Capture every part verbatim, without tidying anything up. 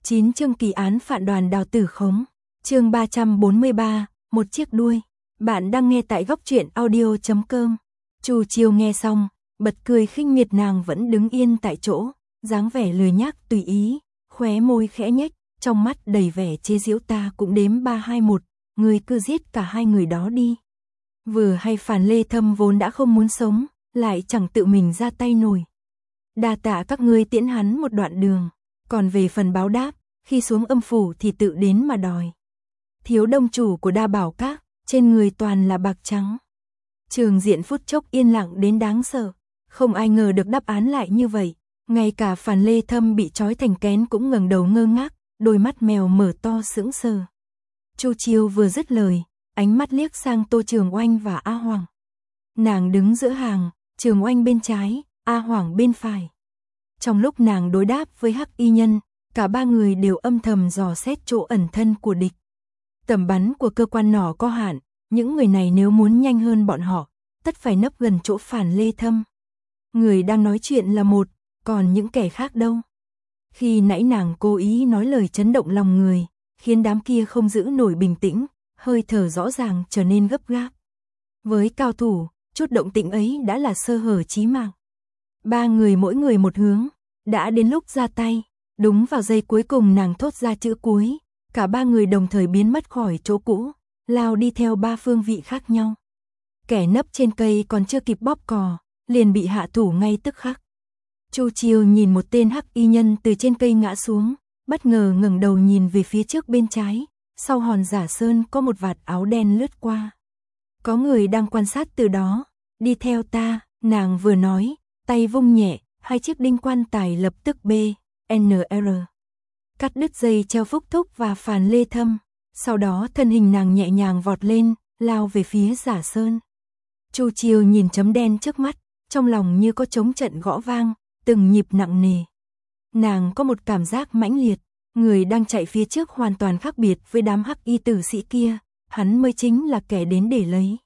chín chương kỳ án phản đoàn Đào Tử Khống. Chương ba trăm bốn mươi ba, một chiếc đuôi. Bạn đang nghe tại góc truyện audio chấm com. Chu Chiêu nghe xong, bật cười khinh miệt, nàng vẫn đứng yên tại chỗ, dáng vẻ lười nhác tùy ý, khóe môi khẽ nhếch, trong mắt đầy vẻ chế giễu. Ta cũng đếm ba hai một, ngươi cứ giết cả hai người đó đi. Vừa hay Phàn Lê Thâm vốn đã không muốn sống, lại chẳng tự mình ra tay nổi. Đa tạ các ngươi tiễn hắn một đoạn đường, còn về phần báo đáp, khi xuống âm phủ thì tự đến mà đòi. Thiếu đông chủ của Đa Bảo Các, trên người toàn là bạc trắng. Trường diện phút chốc yên lặng đến đáng sợ, không ai ngờ được đáp án lại như vậy. Ngay cả Phàn Lê Thâm bị trói thành kén cũng ngẩng đầu ngơ ngác, đôi mắt mèo mở to sững sờ. Chu Chiêu vừa dứt lời, ánh mắt liếc sang Tô Trường Oanh và A Hoàng. Nàng đứng giữa hàng, Trường Oanh bên trái, A Hoàng bên phải. Trong lúc nàng đối đáp với Hắc Y Nhân, cả ba người đều âm thầm dò xét chỗ ẩn thân của địch. Tầm bắn của cơ quan nỏ có hạn, những người này nếu muốn nhanh hơn bọn họ, tất phải nấp gần chỗ Phàn Lê Thâm. Người đang nói chuyện là một, còn những kẻ khác đâu? Khi nãy nàng cố ý nói lời chấn động lòng người, khiến đám kia không giữ nổi bình tĩnh, hơi thở rõ ràng trở nên gấp gáp. Với cao thủ, chút động tĩnh ấy đã là sơ hở chí mạng. Ba người mỗi người một hướng, đã đến lúc ra tay. Đúng vào giây cuối cùng nàng thốt ra chữ cuối, cả ba người đồng thời biến mất khỏi chỗ cũ, lao đi theo ba phương vị khác nhau. Kẻ nấp trên cây còn chưa kịp bóp cò, liền bị hạ thủ ngay tức khắc. Chu Chiêu nhìn một tên Hắc Y Nhân từ trên cây ngã xuống, bất ngờ ngẩng đầu nhìn về phía trước bên trái, sau hòn giả sơn có một vạt áo đen lướt qua. Có người đang quan sát từ đó, đi theo ta, nàng vừa nói, tay vung nhẹ, hai chiếc đinh quan tài lập tức B, N R. Cắt đứt dây treo Phúc Thúc và Phàn Lê Thâm, sau đó thân hình nàng nhẹ nhàng vọt lên, lao về phía giả sơn. Chu Chiêu nhìn chấm đen trước mắt, trong lòng như có trống trận gõ vang, từng nhịp nặng nề. Nàng có một cảm giác mãnh liệt, người đang chạy phía trước hoàn toàn khác biệt với đám Hắc Y tử sĩ kia, hắn mới chính là kẻ đến để lấy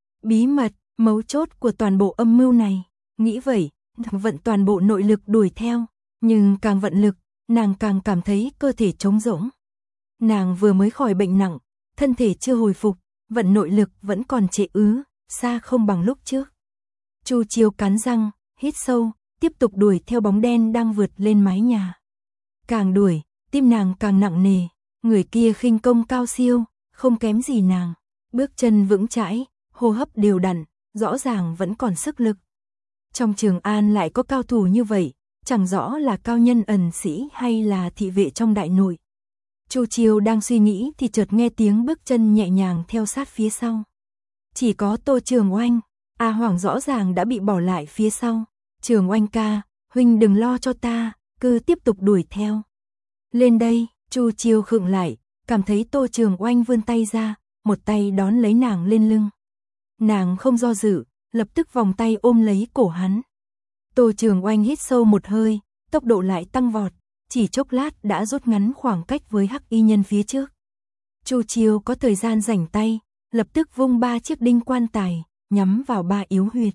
bí mật, mấu chốt của toàn bộ âm mưu này. Nghĩ vậy, vận toàn bộ nội lực đuổi theo, nhưng càng vận lực, nàng càng cảm thấy cơ thể trống rỗng. Nàng vừa mới khỏi bệnh nặng, thân thể chưa hồi phục, vận nội lực vẫn còn trệ ứ, xa không bằng lúc trước. Chu Chiêu cắn răng, hít sâu, tiếp tục đuổi theo bóng đen đang vượt lên mái nhà. Càng đuổi, tim nàng càng nặng nề, người kia khinh công cao siêu, không kém gì nàng, bước chân vững chãi, hô hấp đều đặn, rõ ràng vẫn còn sức lực. Trong Trường An lại có cao thủ như vậy, chẳng rõ là cao nhân ẩn sĩ hay là thị vệ trong đại nội. Chu Chiêu đang suy nghĩ thì chợt nghe tiếng bước chân nhẹ nhàng theo sát phía sau. Chỉ có Tô Trường Oanh, A Hoàng rõ ràng đã bị bỏ lại phía sau. Trường Oanh ca, huynh đừng lo cho ta, cứ tiếp tục đuổi theo. Lên đây, Chu Chiêu khựng lại, cảm thấy Tô Trường Oanh vươn tay ra, một tay đón lấy nàng lên lưng. Nàng không do dự, lập tức vòng tay ôm lấy cổ hắn. Tô Trường Oanh hít sâu một hơi, tốc độ lại tăng vọt, chỉ chốc lát đã rút ngắn khoảng cách với Hắc Y Nhân phía trước. Chu Chiêu có thời gian rảnh tay, lập tức vung ba chiếc đinh quan tài, nhắm vào ba yếu huyệt.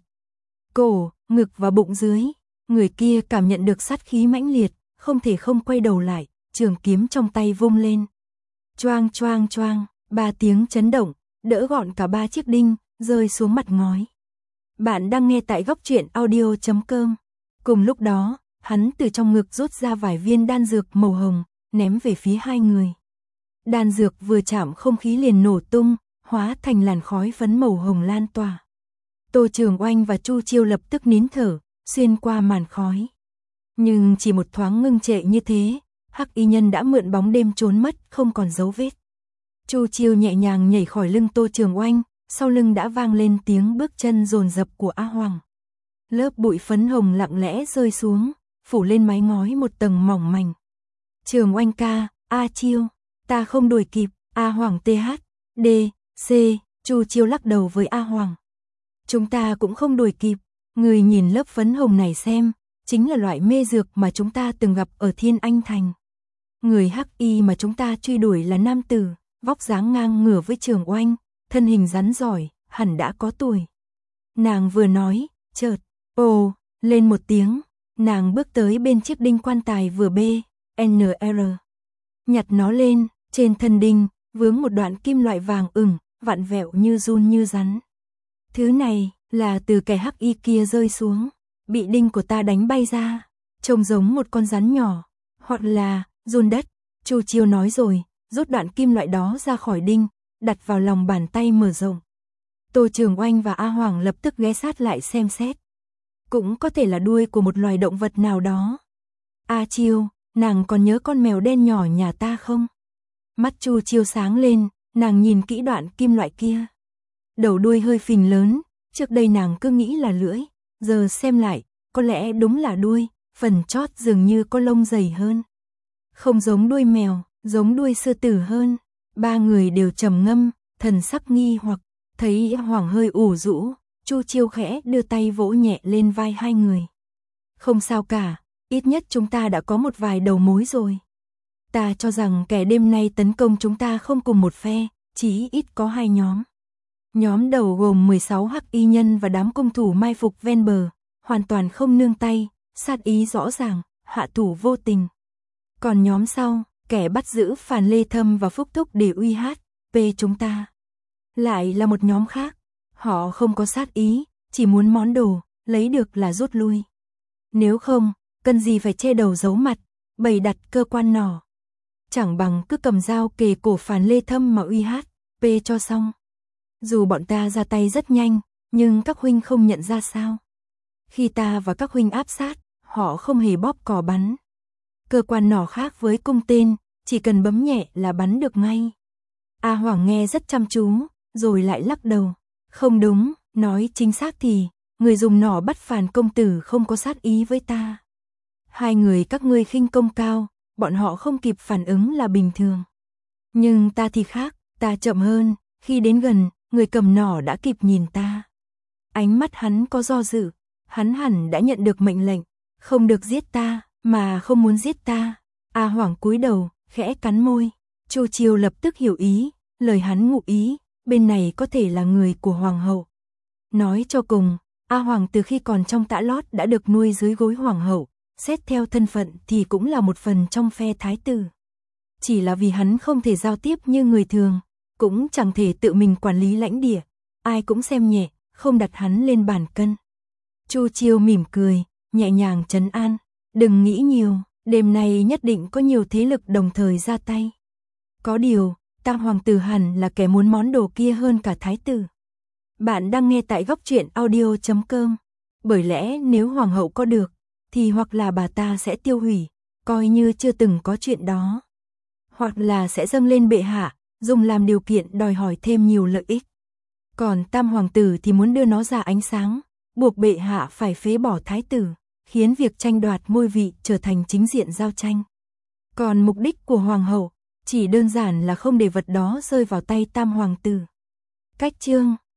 Cổ, ngực và bụng dưới. Người kia cảm nhận được sát khí mãnh liệt, không thể không quay đầu lại, trường kiếm trong tay vung lên. Choang choang choang, ba tiếng chấn động, đỡ gọn cả ba chiếc đinh, rơi xuống mặt ngói. Bạn đang nghe tại góc truyện audio chấm com. Cùng lúc đó, hắn từ trong ngực rút ra vài viên đan dược màu hồng, ném về phía hai người. Đan dược vừa chạm không khí liền nổ tung, hóa thành làn khói phấn màu hồng lan tỏa. Tô Trường Oanh và Chu Chiêu lập tức nín thở, xuyên qua màn khói. Nhưng chỉ một thoáng ngưng trệ như thế, Hắc Y Nhân đã mượn bóng đêm trốn mất, không còn dấu vết. Chu Chiêu nhẹ nhàng nhảy khỏi lưng Tô Trường Oanh, sau lưng đã vang lên tiếng bước chân dồn dập của A Hoàng. Lớp bụi phấn hồng lặng lẽ rơi xuống, phủ lên mái ngói một tầng mỏng manh. Trường Oanh ca, A Chiêu, ta không đuổi kịp. A Hoàng T H, D, C, Chu Chiêu lắc đầu với A Hoàng. Chúng ta cũng không đuổi kịp, người nhìn lớp phấn hồng này xem, chính là loại mê dược mà chúng ta từng gặp ở Thiên Anh Thành. Người Hắc Y mà chúng ta truy đuổi là nam tử, vóc dáng ngang ngửa với Trường Oanh, thân hình rắn giỏi, hẳn đã có tuổi. Nàng vừa nói, chợt, ồ, lên một tiếng, nàng bước tới bên chiếc đinh quan tài vừa B, N R. nhặt nó lên, trên thân đinh, vướng một đoạn kim loại vàng ửng, vặn vẹo như giun như rắn. Thứ này, là từ kẻ hắc y kia rơi xuống, bị đinh của ta đánh bay ra, trông giống một con rắn nhỏ, hoặc là, giun đất. Chu Chiêu nói rồi, rút đoạn kim loại đó ra khỏi đinh, đặt vào lòng bàn tay mở rộng. Tô Trường Oanh và A Hoàng lập tức ghé sát lại xem xét. Cũng có thể là đuôi của một loài động vật nào đó. A Chiêu, nàng còn nhớ con mèo đen nhỏ nhà ta không? Mắt Chu Chiêu sáng lên, nàng nhìn kỹ đoạn kim loại kia. Đầu đuôi hơi phình lớn, trước đây nàng cứ nghĩ là lưỡi, giờ xem lại, có lẽ đúng là đuôi, phần chót dường như có lông dày hơn. Không giống đuôi mèo, giống đuôi sư tử hơn. Ba người đều trầm ngâm, thần sắc nghi hoặc, thấy Hoàng hơi ủ rũ, Chu Chiêu khẽ đưa tay vỗ nhẹ lên vai hai người. Không sao cả, ít nhất chúng ta đã có một vài đầu mối rồi. Ta cho rằng kẻ đêm nay tấn công chúng ta không cùng một phe, chỉ ít có hai nhóm. Nhóm đầu gồm mười sáu hắc y nhân và đám cung thủ mai phục ven bờ, hoàn toàn không nương tay, sát ý rõ ràng, hạ thủ vô tình. Còn nhóm sau, kẻ bắt giữ Phàn Lê Thâm và Phúc Thúc để uy hát, về chúng ta. Lại là một nhóm khác, họ không có sát ý, chỉ muốn món đồ, lấy được là rút lui. Nếu không, cần gì phải che đầu giấu mặt, bày đặt cơ quan nỏ. Chẳng bằng cứ cầm dao kề cổ Phàn Lê Thâm mà uy hát, về cho xong. Dù bọn ta ra tay rất nhanh, nhưng các huynh không nhận ra sao. Khi ta và các huynh áp sát, họ không hề bóp cò bắn. Cơ quan nỏ khác với cung tên, chỉ cần bấm nhẹ là bắn được ngay. A Hoàng nghe rất chăm chú, rồi lại lắc đầu. Không đúng, nói chính xác thì, người dùng nỏ bắt Phàn công tử không có sát ý với ta. Hai người các ngươi khinh công cao, bọn họ không kịp phản ứng là bình thường. Nhưng ta thì khác, ta chậm hơn, khi đến gần, người cầm nỏ đã kịp nhìn ta. Ánh mắt hắn có do dự, hắn hẳn đã nhận được mệnh lệnh, không được giết ta, mà không muốn giết ta. A Hoàng cúi đầu, khẽ cắn môi. Chu Chiêu lập tức hiểu ý, lời hắn ngụ ý, bên này có thể là người của Hoàng hậu. Nói cho cùng, A Hoàng từ khi còn trong tã lót đã được nuôi dưới gối Hoàng hậu, xét theo thân phận thì cũng là một phần trong phe thái tử. Chỉ là vì hắn không thể giao tiếp như người thường, cũng chẳng thể tự mình quản lý lãnh địa, ai cũng xem nhẹ, không đặt hắn lên bàn cân. Chu Chiêu mỉm cười, nhẹ nhàng trấn an, đừng nghĩ nhiều, đêm nay nhất định có nhiều thế lực đồng thời ra tay. Có điều, Tam hoàng tử hẳn là kẻ muốn món đồ kia hơn cả thái tử. Bạn đang nghe tại góc truyện audio chấm com. Bởi lẽ nếu hoàng hậu có được, thì hoặc là bà ta sẽ tiêu hủy, coi như chưa từng có chuyện đó. Hoặc là sẽ dâng lên bệ hạ, dùng làm điều kiện đòi hỏi thêm nhiều lợi ích. Còn Tam hoàng tử thì muốn đưa nó ra ánh sáng, buộc bệ hạ phải phế bỏ thái tử, khiến việc tranh đoạt ngôi vị trở thành chính diện giao tranh. Còn mục đích của hoàng hậu chỉ đơn giản là không để vật đó rơi vào tay Tam hoàng tử. Cách chương